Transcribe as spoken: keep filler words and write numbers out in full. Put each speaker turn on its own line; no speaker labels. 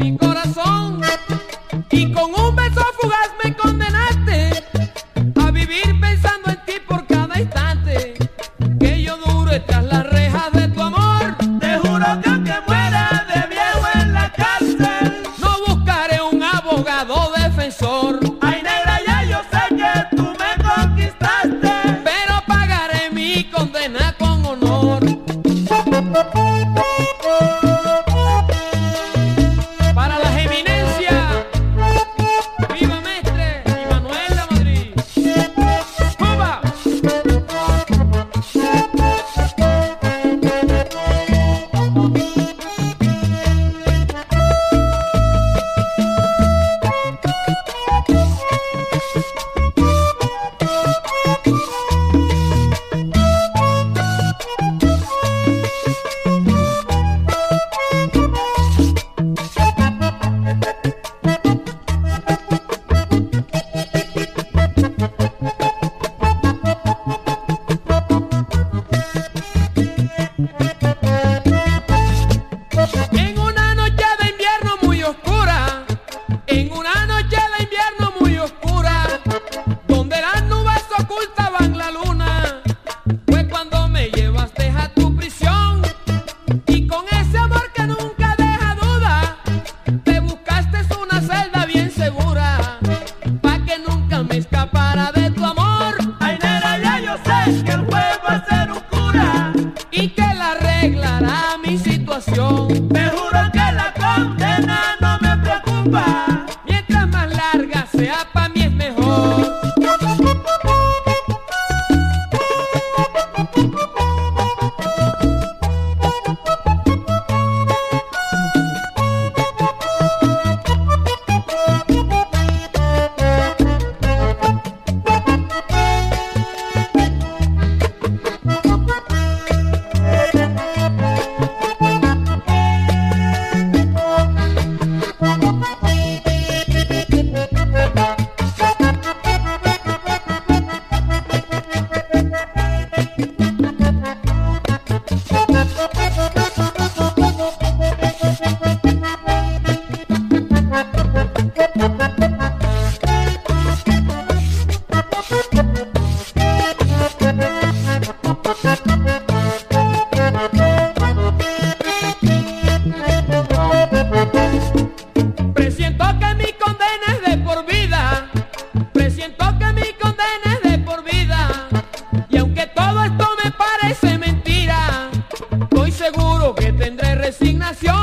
mi corazón, y con un beso fugaz me condenaste a vivir pensando en ti por cada instante. Que yo dure tras las rejas de tu amor,
Te juro que aunque muera de viejo en la cárcel,
no buscaré un abogado defensor,
ay negra, ya yo sé que tú me conquistaste.
pero pagaré mi condena con honor. Para las eminencias, viva Mestre y Manuel La Madrid. ¡Cuba! En una noche de invierno muy oscura, en una noche de invierno muy oscura, donde las nubes ocultaban la luna, fue cuando me llevaste a tu prisión, y con ese amor que nunca deja duda, te buscaste una celda bien segura, pa' que nunca me escapara de tu amor,
Ay negra, ya yo sé que el juego es ser un cura.
y que la arreglará mi situación.
Te juro que la condena no me preocupa.
Mientras más larga sea, pa' mí es mejor. Presiento que mi condena es de por vida, presiento que mi condena es de por vida, y aunque todo esto me parece mentira, estoy seguro que tendré resignación.